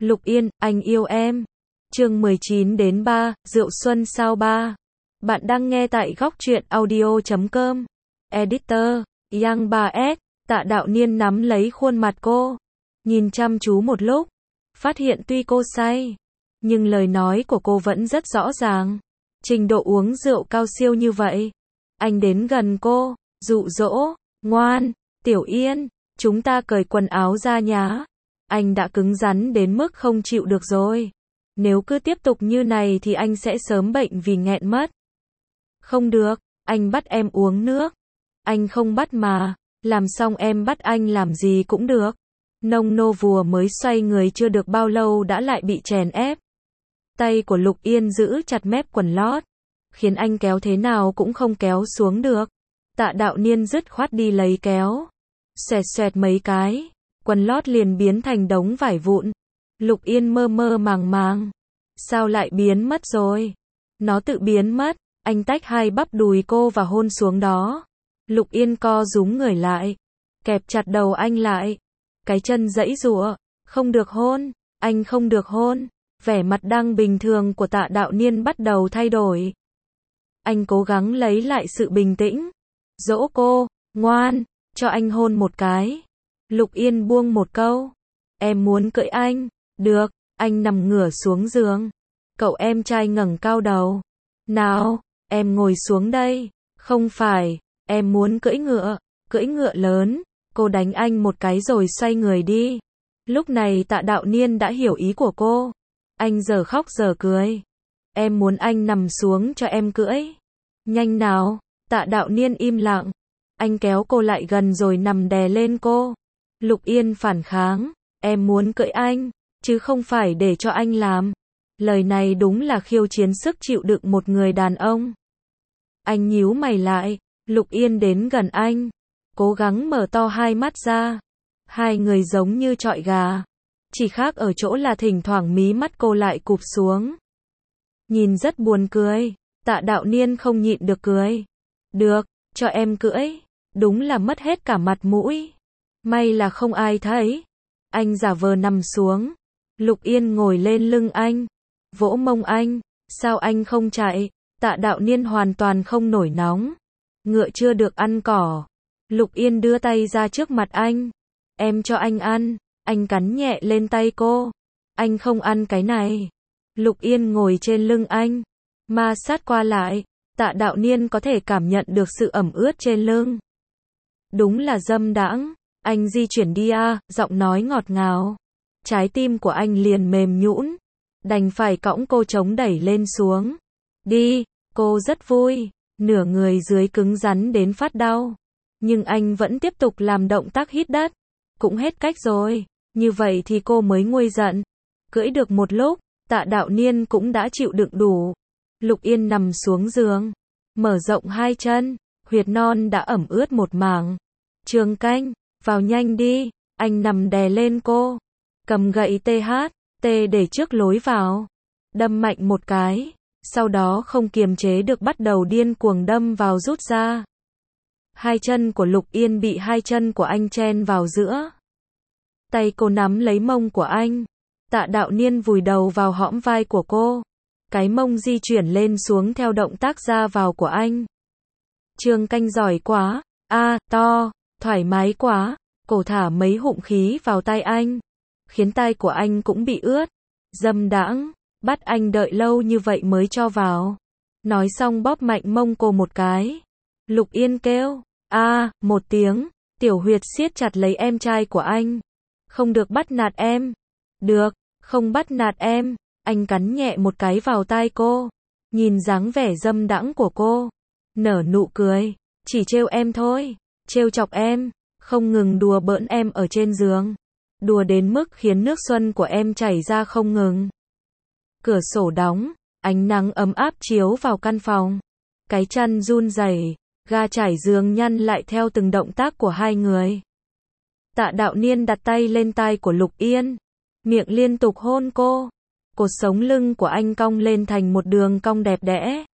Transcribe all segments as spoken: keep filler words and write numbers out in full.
Lục Yên, anh yêu em. Chương mười chín đến ba, Rượu Xuân sao ba. Bạn đang nghe tại góc truyện audio chấm com. Editor, Young ba S, Tạ Đạo Niên nắm lấy khuôn mặt cô. Nhìn chăm chú một lúc. Phát hiện tuy cô say, nhưng lời nói của cô vẫn rất rõ ràng. Trình độ uống rượu cao siêu như vậy. Anh đến gần cô, dụ dỗ, ngoan, Tiểu Yên, chúng ta cởi quần áo ra nhá. Anh đã cứng rắn đến mức không chịu được rồi. Nếu cứ tiếp tục như này thì anh sẽ sớm bệnh vì nghẹn mất. Không được, anh bắt em uống nước. Anh không bắt mà, làm xong em bắt anh làm gì cũng được. Nông nô vùa mới xoay người chưa được bao lâu đã lại bị chèn ép. Tay của Lục Yên giữ chặt mép quần lót, khiến anh kéo thế nào cũng không kéo xuống được. Tạ Đạo Niên dứt khoát đi lấy kéo. Xoẹt xoẹt mấy cái, quần lót liền biến thành đống vải vụn. Lục Yên mơ mơ màng màng. Sao lại biến mất rồi? Nó tự biến mất. Anh tách hai bắp đùi cô và hôn xuống đó. Lục Yên co rúm người lại, kẹp chặt đầu anh lại. Cái chân giãy giụa, không được hôn, anh không được hôn. Vẻ mặt đang bình thường của Tạ Đạo Niên bắt đầu thay đổi. Anh cố gắng lấy lại sự bình tĩnh. Dỗ cô, ngoan, cho anh hôn một cái. Lục Yên buông một câu. Em muốn cưỡi anh. Được, anh nằm ngửa xuống giường. Cậu em trai ngẩng cao đầu. Nào, em ngồi xuống đây. Không phải, em muốn cưỡi ngựa, cưỡi ngựa lớn. Cô đánh anh một cái rồi xoay người đi. Lúc này Tạ Đạo Niên đã hiểu ý của cô. Anh giờ khóc giờ cười. Em muốn anh nằm xuống cho em cưỡi. Nhanh nào. Tạ Đạo Niên im lặng. Anh kéo cô lại gần rồi nằm đè lên cô. Lục Yên phản kháng. Em muốn cưỡi anh, chứ không phải để cho anh làm. Lời này đúng là khiêu chiến sức chịu đựng một người đàn ông. Anh nhíu mày lại. Lục Yên đến gần anh, cố gắng mở to hai mắt ra. Hai người giống như chọi gà. Chỉ khác ở chỗ là thỉnh thoảng mí mắt cô lại cụp xuống. Nhìn rất buồn cười. Tạ Đạo Niên không nhịn được cười. Được, cho em cưỡi. Đúng là mất hết cả mặt mũi. May là không ai thấy. Anh giả vờ nằm xuống. Lục Yên ngồi lên lưng anh, vỗ mông anh. Sao anh không chạy? Tạ Đạo Niên hoàn toàn không nổi nóng. Ngựa chưa được ăn cỏ. Lục Yên đưa tay ra trước mặt anh. Em cho anh ăn. Anh cắn nhẹ lên tay cô. Anh không ăn cái này. Lục Yên ngồi trên lưng anh, ma sát qua lại. Tạ Đạo Niên có thể cảm nhận được sự ẩm ướt trên lưng. Đúng là dâm đãng. Anh di chuyển đi à, giọng nói ngọt ngào. Trái tim của anh liền mềm nhũn. Đành phải cõng cô chống đẩy lên xuống. Đi, cô rất vui. Nửa người dưới cứng rắn đến phát đau. Nhưng anh vẫn tiếp tục làm động tác hít đất. Cũng hết cách rồi. Như vậy thì cô mới nguôi giận. Cưỡi được một lúc, Tạ Đạo Niên cũng đã chịu đựng đủ. Lục Yên nằm xuống giường, mở rộng hai chân. Huyệt non đã ẩm ướt một mảng. Trường Canh, vào nhanh đi. Anh nằm đè lên cô. Cầm gậy tê hát, tê để trước lối vào. Đâm mạnh một cái. Sau đó không kiềm chế được bắt đầu điên cuồng đâm vào rút ra. Hai chân của Lục Yên bị hai chân của anh chen vào giữa. Tay cô nắm lấy mông của anh. Tạ Đạo Niên vùi đầu vào hõm vai của cô. Cái mông di chuyển lên xuống theo động tác ra vào của anh. Trường Canh giỏi quá. A, à, to, thoải mái quá. Cổ thả mấy hụm khí vào tay anh, khiến tai của anh cũng bị ướt. Dâm đãng. Bắt anh đợi lâu như vậy mới cho vào. Nói xong bóp mạnh mông cô một cái. Lục Yên kêu. A, à, một tiếng. Tiểu huyệt siết chặt lấy em trai của anh. Không được bắt nạt em. Được, không bắt nạt em. Anh cắn nhẹ một cái vào tai cô. Nhìn dáng vẻ dâm đãng của cô. Nở nụ cười. Chỉ trêu em thôi. Trêu chọc em. Không ngừng đùa bỡn em ở trên giường. Đùa đến mức khiến nước xuân của em chảy ra không ngừng. Cửa sổ đóng, ánh nắng ấm áp chiếu vào căn phòng. Cái chân run rẩy, ga trải giường nhăn lại theo từng động tác của hai người. Tạ Đạo Niên đặt tay lên tai của Lục Yên, miệng liên tục hôn cô. Cột sống lưng của anh cong lên thành một đường cong đẹp đẽ.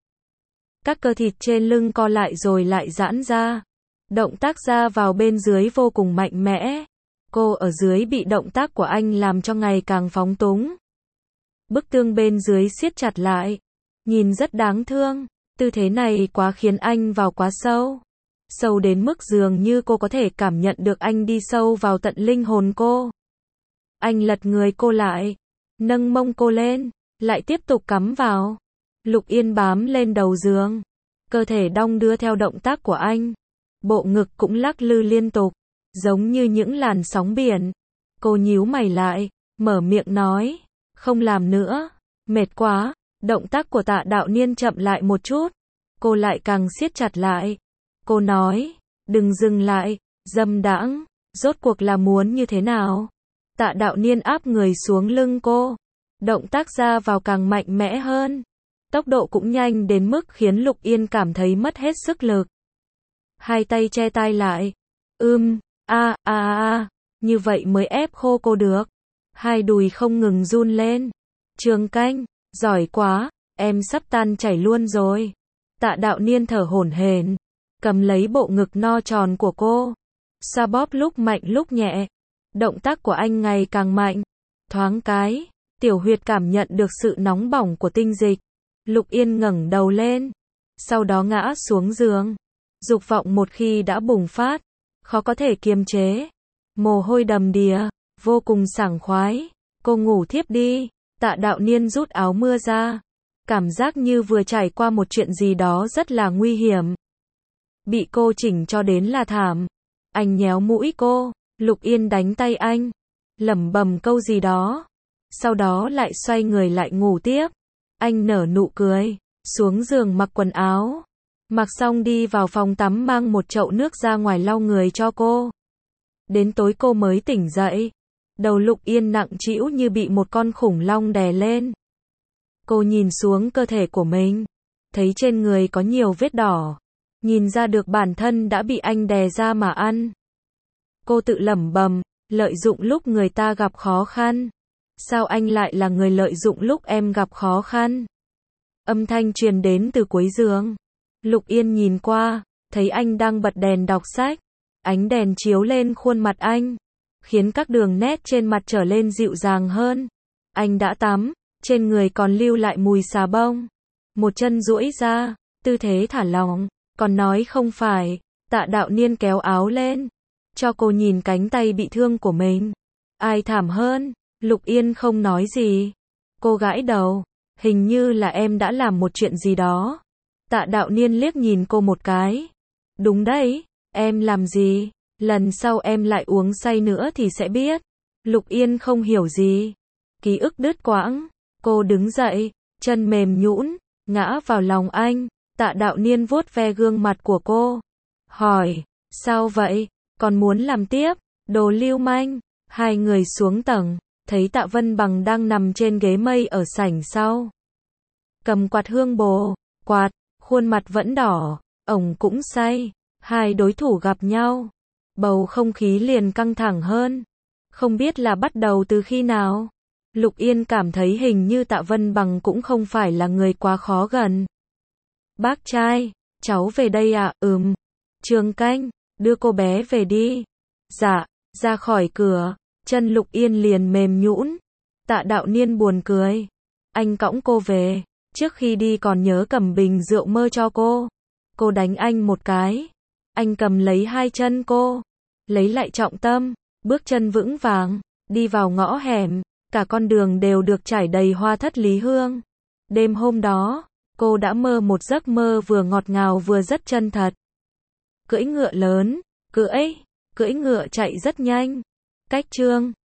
Các cơ thịt trên lưng co lại rồi lại giãn ra. Động tác ra vào bên dưới vô cùng mạnh mẽ. Cô ở dưới bị động tác của anh làm cho ngày càng phóng túng. Bức tường bên dưới siết chặt lại. Nhìn rất đáng thương. Tư thế này quá khiến anh vào quá sâu. Sâu đến mức dường như cô có thể cảm nhận được anh đi sâu vào tận linh hồn cô. Anh lật người cô lại. Nâng mông cô lên. Lại tiếp tục cắm vào. Lục Yên bám lên đầu giường. Cơ thể đong đưa theo động tác của anh. Bộ ngực cũng lắc lư liên tục. Giống như những làn sóng biển. Cô nhíu mày lại. Mở miệng nói. Không làm nữa. Mệt quá. Động tác của Tạ Đạo Niên chậm lại một chút. Cô lại càng siết chặt lại. Cô nói. Đừng dừng lại. Dâm đãng. Rốt cuộc là muốn như thế nào? Tạ Đạo Niên áp người xuống lưng cô. Động tác ra vào càng mạnh mẽ hơn. Tốc độ cũng nhanh đến mức khiến Lục Yên cảm thấy mất hết sức lực. Hai tay che tai lại. Ưm, a a a, như vậy mới ép khô cô được. Hai đùi không ngừng run lên. Trường Canh, giỏi quá, em sắp tan chảy luôn rồi. Tạ Đạo Niên thở hổn hển, cầm lấy bộ ngực no tròn của cô. Xoa bóp lúc mạnh lúc nhẹ. Động tác của anh ngày càng mạnh. Thoáng cái, Tiểu Huyệt cảm nhận được sự nóng bỏng của tinh dịch. Lục Yên ngẩng đầu lên, sau đó ngã xuống giường. Dục vọng một khi đã bùng phát, khó có thể kiềm chế. Mồ hôi đầm đìa, vô cùng sảng khoái. Cô ngủ thiếp đi. Tạ Đạo Niên rút áo mưa ra. Cảm giác như vừa trải qua một chuyện gì đó rất là nguy hiểm. Bị cô chỉnh cho đến là thảm. Anh nhéo mũi cô. Lục Yên đánh tay anh, lẩm bẩm câu gì đó. Sau đó lại xoay người lại ngủ tiếp. Anh nở nụ cười, xuống giường mặc quần áo. Mặc xong đi vào phòng tắm mang một chậu nước ra ngoài lau người cho cô. Đến tối cô mới tỉnh dậy. Đầu Lục Yên nặng trĩu như bị một con khủng long đè lên. Cô nhìn xuống cơ thể của mình. Thấy trên người có nhiều vết đỏ. Nhìn ra được bản thân đã bị anh đè ra mà ăn. Cô tự lẩm bẩm, lợi dụng lúc người ta gặp khó khăn. Sao anh lại là người lợi dụng lúc em gặp khó khăn? Âm thanh truyền đến từ cuối giường. Lục Yên nhìn qua, thấy anh đang bật đèn đọc sách. Ánh đèn chiếu lên khuôn mặt anh, khiến các đường nét trên mặt trở lên dịu dàng hơn. Anh đã tắm, trên người còn lưu lại mùi xà bông. Một chân duỗi ra, tư thế thả lỏng, còn nói không phải. Tạ Đạo Niên kéo áo lên, cho cô nhìn cánh tay bị thương của mình. Ai thảm hơn? Lục Yên không nói gì. Cô gãi đầu. Hình như là em đã làm một chuyện gì đó. Tạ Đạo Niên liếc nhìn cô một cái. Đúng đấy, em làm gì? Lần sau em lại uống say nữa thì sẽ biết. Lục Yên không hiểu gì. Ký ức đứt quãng. Cô đứng dậy, chân mềm nhũn, ngã vào lòng anh. Tạ Đạo Niên vuốt ve gương mặt của cô. Hỏi, sao vậy? Còn muốn làm tiếp? Đồ lưu manh. Hai người xuống tầng, thấy Tạ Vân Bằng đang nằm trên ghế mây ở sảnh sau. Cầm quạt hương bồ, quạt, khuôn mặt vẫn đỏ, ổng cũng say. Hai đối thủ gặp nhau. Bầu không khí liền căng thẳng hơn. Không biết là bắt đầu từ khi nào. Lục Yên cảm thấy hình như Tạ Vân Bằng cũng không phải là người quá khó gần. Bác trai, cháu về đây à? Ừm. Trường Canh, đưa cô bé về đi. Dạ. Ra khỏi cửa, chân Lục Yên liền mềm nhũn. Tạ Đạo Niên buồn cười. Anh cõng cô về, trước khi đi còn nhớ cầm bình rượu mơ cho cô. Cô đánh anh một cái. Anh cầm lấy hai chân cô, lấy lại trọng tâm, bước chân vững vàng, đi vào ngõ hẻm. Cả con đường đều được trải đầy hoa thất lý hương. Đêm hôm đó, cô đã mơ một giấc mơ vừa ngọt ngào vừa rất chân thật. Cưỡi ngựa lớn, cưỡi, cưỡi ngựa chạy rất nhanh. Cách chương